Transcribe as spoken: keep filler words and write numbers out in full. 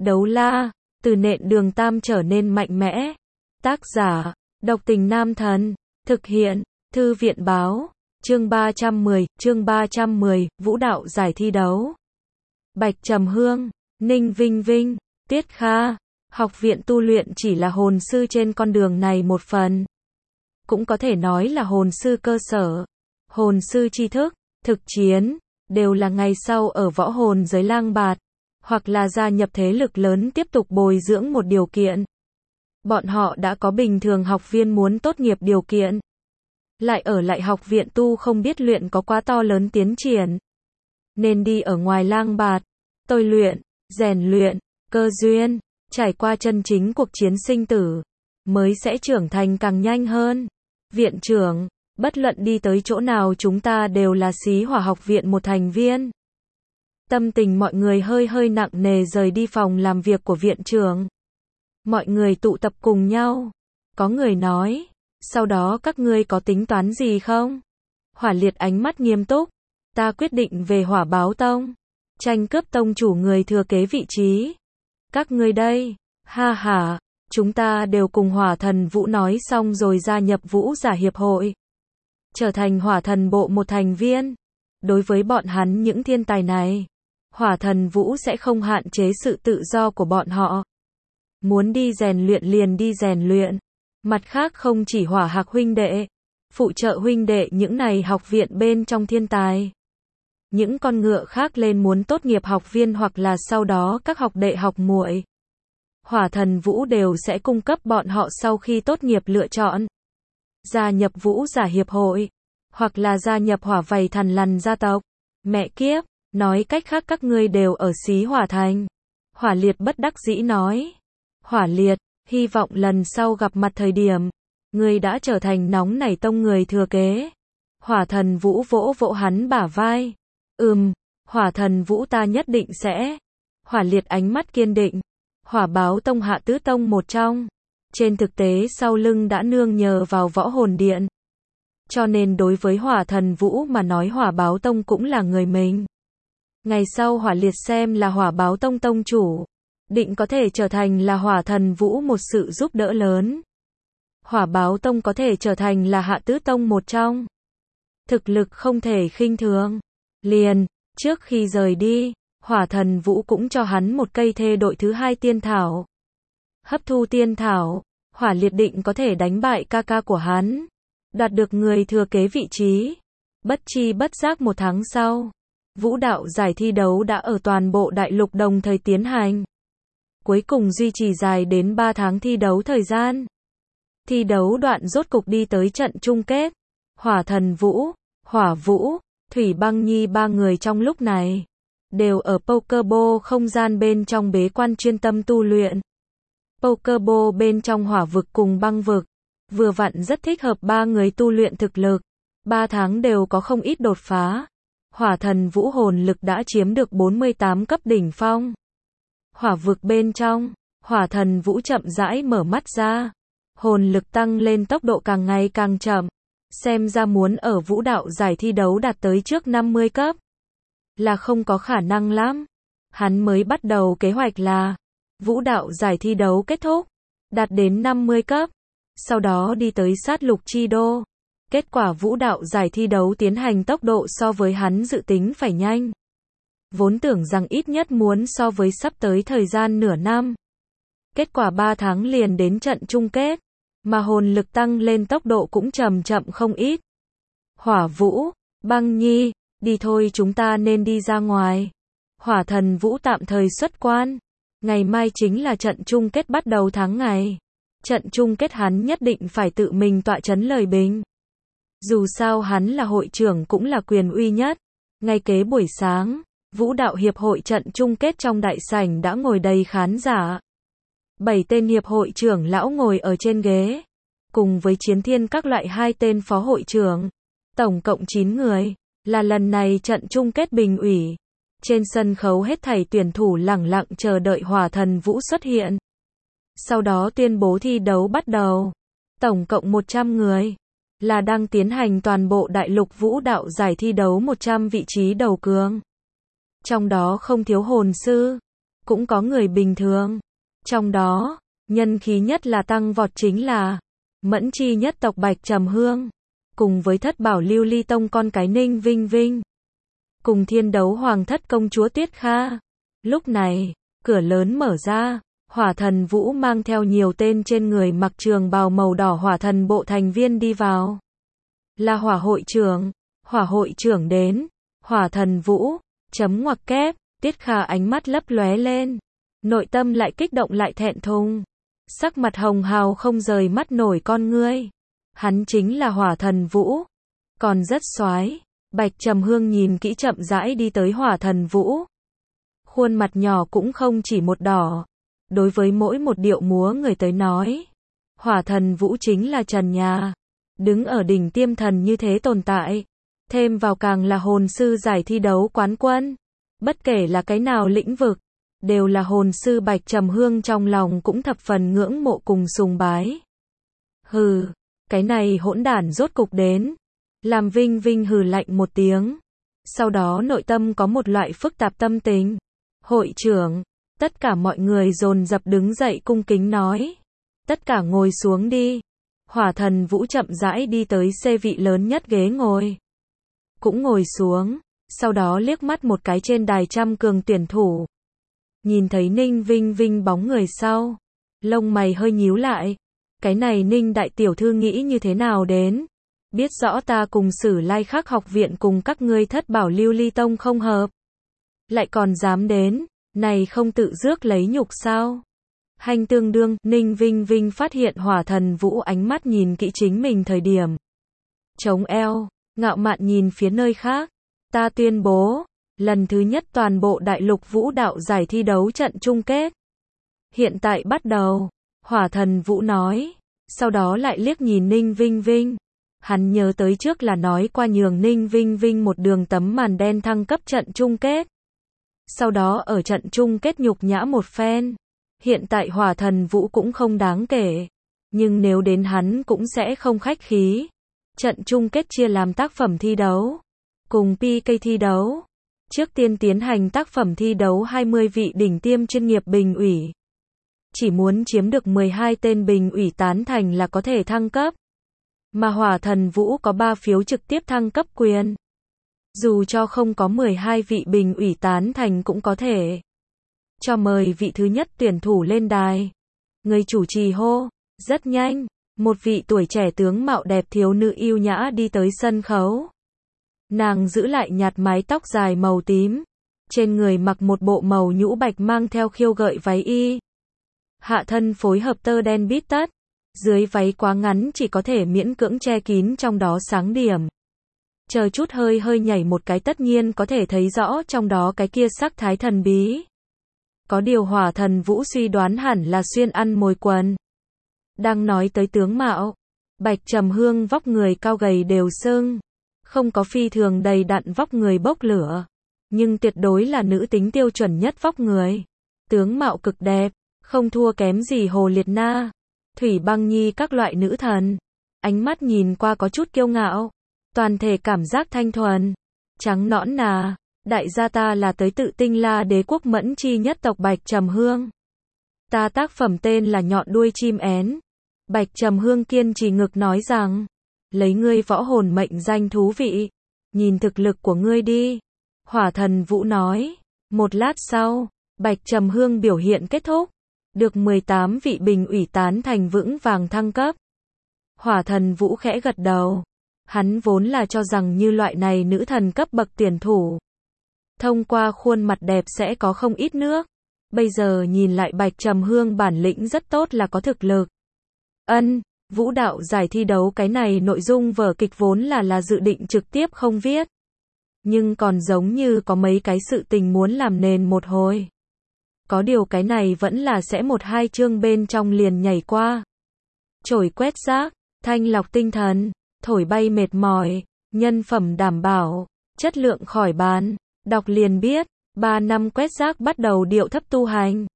Đấu la, từ nện đường tam trở nên mạnh mẽ. Tác giả, Độc Tình Nam Thần. Thực hiện, Thư viện Báo. Chương ba trăm mười, chương ba trăm mười, Vũ đạo giải thi đấu. Bạch Trầm Hương, Ninh Vinh Vinh, Tiết Kha. Học viện tu luyện chỉ là hồn sư trên con đường này một phần. Cũng có thể nói là hồn sư cơ sở. Hồn sư tri thức, thực chiến, đều là ngày sau ở võ hồn giới lang bạt, hoặc là gia nhập thế lực lớn tiếp tục bồi dưỡng một điều kiện. Bọn họ đã có bình thường học viên muốn tốt nghiệp điều kiện. Lại ở lại học viện tu không biết luyện có quá to lớn tiến triển. Nên đi ở ngoài lang bạt, tôi luyện, rèn luyện, cơ duyên, trải qua chân chính cuộc chiến sinh tử, mới sẽ trưởng thành càng nhanh hơn. Viện trưởng, bất luận đi tới chỗ nào chúng ta đều là Xí Hỏa học viện một thành viên. Tâm tình mọi người hơi hơi nặng nề rời đi phòng làm việc của viện trưởng. Mọi người tụ tập cùng nhau. Có người nói, sau đó các ngươi có tính toán gì không? Hỏa Liệt ánh mắt nghiêm túc. Ta quyết định về Hỏa Báo Tông, tranh cướp tông chủ người thừa kế vị trí. Các ngươi đây, ha ha, chúng ta đều cùng Hỏa Thần Vũ nói xong rồi gia nhập Vũ giả hiệp hội. Trở thành Hỏa Thần bộ một thành viên. Đối với bọn hắn những thiên tài này, Hỏa Thần Vũ sẽ không hạn chế sự tự do của bọn họ. Muốn đi rèn luyện liền đi rèn luyện. Mặt khác không chỉ Hỏa Hạc huynh đệ, phụ trợ huynh đệ những này học viện bên trong thiên tài. Những con ngựa khác lên muốn tốt nghiệp học viên hoặc là sau đó các học đệ học muội. Hỏa Thần Vũ đều sẽ cung cấp bọn họ sau khi tốt nghiệp lựa chọn. Gia nhập Vũ giả hiệp hội, hoặc là gia nhập Hỏa Vảy Thằn Lằn gia tộc. Mẹ kiếp, nói cách khác các ngươi đều ở Xí Hỏa thành. Hỏa Liệt bất đắc dĩ nói. Hỏa Liệt, hy vọng lần sau gặp mặt thời điểm, ngươi đã trở thành nóng nảy tông người thừa kế. Hỏa Thần Vũ vỗ vỗ hắn bả vai. Ừm, Hỏa Thần Vũ ta nhất định sẽ. Hỏa Liệt ánh mắt kiên định. Hỏa Báo Tông hạ tứ tông một trong. Trên thực tế sau lưng đã nương nhờ vào võ hồn điện. Cho nên đối với Hỏa Thần Vũ mà nói Hỏa Báo Tông cũng là người mình. Ngày sau Hỏa Liệt xem là Hỏa Báo Tông tông chủ, định có thể trở thành là Hỏa Thần Vũ một sự giúp đỡ lớn. Hỏa Báo Tông có thể trở thành là hạ tứ tông một trong. Thực lực không thể khinh thường. Liền, trước khi rời đi, Hỏa Thần Vũ cũng cho hắn một cây thê đội thứ hai tiên thảo. Hấp thu tiên thảo, Hỏa Liệt định có thể đánh bại ca ca của hắn, đoạt được người thừa kế vị trí. Bất chi bất giác một tháng sau, vũ đạo giải thi đấu đã ở toàn bộ đại lục đồng thời tiến hành. Cuối cùng duy trì dài đến ba tháng thi đấu thời gian. Thi đấu đoạn rốt cục đi tới trận chung kết. Hỏa Thần Vũ, Hỏa Vũ, Thủy Băng Nhi ba người trong lúc này đều ở Pokéball không gian bên trong bế quan chuyên tâm tu luyện. Pokéball bên trong hỏa vực cùng băng vực, vừa vặn rất thích hợp ba người tu luyện thực lực. Ba tháng đều có không ít đột phá. Hỏa Thần Vũ hồn lực đã chiếm được bốn mươi tám cấp đỉnh phong. Hỏa vực bên trong, Hỏa Thần Vũ chậm rãi mở mắt ra. Hồn lực tăng lên tốc độ càng ngày càng chậm. Xem ra muốn ở vũ đạo giải thi đấu đạt tới trước năm mươi cấp là không có khả năng lắm. Hắn mới bắt đầu kế hoạch là vũ đạo giải thi đấu kết thúc, đạt đến năm mươi cấp, sau đó đi tới sát lục chi đô. Kết quả vũ đạo giải thi đấu tiến hành tốc độ so với hắn dự tính phải nhanh. Vốn tưởng rằng ít nhất muốn so với sắp tới thời gian nửa năm. Kết quả ba tháng liền đến trận chung kết, mà hồn lực tăng lên tốc độ cũng chậm chậm không ít. Hỏa Vũ, Băng Nhi, đi thôi chúng ta nên đi ra ngoài. Hỏa Thần Vũ tạm thời xuất quan. Ngày mai chính là trận chung kết bắt đầu tháng ngày. Trận chung kết hắn nhất định phải tự mình tọa chấn lời bình. Dù sao hắn là hội trưởng cũng là quyền uy nhất. Ngay kế buổi sáng, vũ đạo hiệp hội trận chung kết trong đại sảnh đã ngồi đầy khán giả. Bảy tên hiệp hội trưởng lão ngồi ở trên ghế, cùng với chiến thiên các loại hai tên phó hội trưởng. Tổng cộng chín người, là lần này trận chung kết bình ủy. Trên sân khấu hết thảy tuyển thủ lẳng lặng chờ đợi Hỏa Thần Vũ xuất hiện. Sau đó tuyên bố thi đấu bắt đầu. Tổng cộng một trăm người, là đang tiến hành toàn bộ đại lục vũ đạo giải thi đấu một trăm vị trí đầu cường. Trong đó không thiếu hồn sư, cũng có người bình thường. Trong đó, nhân khí nhất là tăng vọt chính là Mẫn Chi nhất tộc Bạch Trầm Hương, cùng với thất bảo Lưu Ly Tông con cái Ninh Vinh Vinh, cùng thiên đấu hoàng thất công chúa Tuyết Kha. Lúc này, cửa lớn mở ra, Hỏa Thần Vũ mang theo nhiều tên trên người mặc trường bào màu đỏ Hỏa Thần bộ thành viên đi vào. Là Hỏa hội trưởng, Hỏa hội trưởng đến, Hỏa Thần Vũ, chấm ngoặc kép, Tiết Kha ánh mắt lấp lóe lên, nội tâm lại kích động lại thẹn thùng, sắc mặt hồng hào không rời mắt nổi con ngươi. Hắn chính là Hỏa Thần Vũ, còn rất soái. Bạch Trầm Hương nhìn kỹ chậm rãi đi tới Hỏa Thần Vũ. Khuôn mặt nhỏ cũng không chỉ một đỏ. Đối với mỗi một điệu múa người tới nói, Hỏa Thần Vũ chính là trần nhà, đứng ở đỉnh tiêm thần như thế tồn tại. Thêm vào càng là hồn sư giải thi đấu quán quân. Bất kể là cái nào lĩnh vực, đều là hồn sư Bạch Trầm Hương trong lòng cũng thập phần ngưỡng mộ cùng sùng bái. Hừ, cái này hỗn đản rốt cục đến. Làm Vinh Vinh hừ lạnh một tiếng. Sau đó nội tâm có một loại phức tạp tâm tình. Hội trưởng, tất cả mọi người dồn dập đứng dậy cung kính nói. Tất cả ngồi xuống đi. Hỏa Thần Vũ chậm rãi đi tới xê vị lớn nhất ghế ngồi. Cũng ngồi xuống, sau đó liếc mắt một cái trên đài trăm cường tuyển thủ. Nhìn thấy Ninh Vinh Vinh bóng người sau. Lông mày hơi nhíu lại. Cái này Ninh đại tiểu thư nghĩ như thế nào đến? Biết rõ ta cùng Sử Lai Khắc học viện cùng các ngươi thất bảo Lưu Ly Tông không hợp. Lại còn dám đến, này không tự rước lấy nhục sao? Hành tương đương, Ninh Vinh Vinh phát hiện Hỏa Thần Vũ ánh mắt nhìn kỹ chính mình thời điểm. Chống eo, ngạo mạn nhìn phía nơi khác. Ta tuyên bố, lần thứ nhất toàn bộ đại lục vũ đạo giải thi đấu trận chung kết. Hiện tại bắt đầu, Hỏa Thần Vũ nói, sau đó lại liếc nhìn Ninh Vinh Vinh. Hắn nhớ tới trước là nói qua nhường Ninh Vinh Vinh một đường tấm màn đen thăng cấp trận chung kết. Sau đó ở trận chung kết nhục nhã một phen. Hiện tại Hỏa Thần Vũ cũng không đáng kể. Nhưng nếu đến hắn cũng sẽ không khách khí. Trận chung kết chia làm tác phẩm thi đấu. Cùng pê ca thi đấu. Trước tiên tiến hành tác phẩm thi đấu hai mươi vị đỉnh tiêm chuyên nghiệp bình ủy. Chỉ muốn chiếm được mười hai tên bình ủy tán thành là có thể thăng cấp. Mà Hỏa Thần Vũ có ba phiếu trực tiếp thăng cấp quyền. Dù cho không có mười hai vị bình ủy tán thành cũng có thể. Cho mời vị thứ nhất tuyển thủ lên đài. Người chủ trì hô. Rất nhanh, một vị tuổi trẻ tướng mạo đẹp thiếu nữ yêu nhã đi tới sân khấu. Nàng giữ lại nhạt mái tóc dài màu tím. Trên người mặc một bộ màu nhũ bạch mang theo khiêu gợi váy y. Hạ thân phối hợp tơ đen bít tất. Dưới váy quá ngắn chỉ có thể miễn cưỡng che kín trong đó sáng điểm. Chờ chút hơi hơi nhảy một cái tất nhiên có thể thấy rõ trong đó cái kia sắc thái thần bí. Có điều Hỏa Thần Vũ suy đoán hẳn là xuyên ăn mồi quần. Đang nói tới tướng mạo. Bạch Trầm Hương vóc người cao gầy đều sưng. Không có phi thường đầy đặn vóc người bốc lửa. Nhưng tuyệt đối là nữ tính tiêu chuẩn nhất vóc người. Tướng mạo cực đẹp. Không thua kém gì Hồ Liệt Na. Thủy Băng Nhi các loại nữ thần. Ánh mắt nhìn qua có chút kiêu ngạo. Toàn thể cảm giác thanh thuần. Trắng nõn nà. Đại gia ta là tới tự tinh La Đế quốc Mẫn Chi nhất tộc Bạch Trầm Hương. Ta tác phẩm tên là Nhọn đuôi chim én. Bạch Trầm Hương kiên trì ngực nói rằng. Lấy ngươi võ hồn mệnh danh thú vị. Nhìn thực lực của ngươi đi. Hỏa Thần Vũ nói. Một lát sau, Bạch Trầm Hương biểu hiện kết thúc. Được mười tám vị bình ủy tán thành vững vàng thăng cấp. Hỏa Thần Vũ khẽ gật đầu. Hắn vốn là cho rằng như loại này nữ thần cấp bậc tuyển thủ. Thông qua khuôn mặt đẹp sẽ có không ít nước. Bây giờ nhìn lại Bạch Trầm Hương bản lĩnh rất tốt là có thực lực. Ân, vũ đạo giải thi đấu cái này nội dung vở kịch vốn là là dự định trực tiếp không viết. Nhưng còn giống như có mấy cái sự tình muốn làm nền một hồi. Có điều cái này vẫn là sẽ một hai chương bên trong liền nhảy qua. Chổi quét rác, thanh lọc tinh thần, thổi bay mệt mỏi, nhân phẩm đảm bảo, chất lượng khỏi bàn. Đọc liền biết, ba năm quét rác bắt đầu điệu thấp tu hành.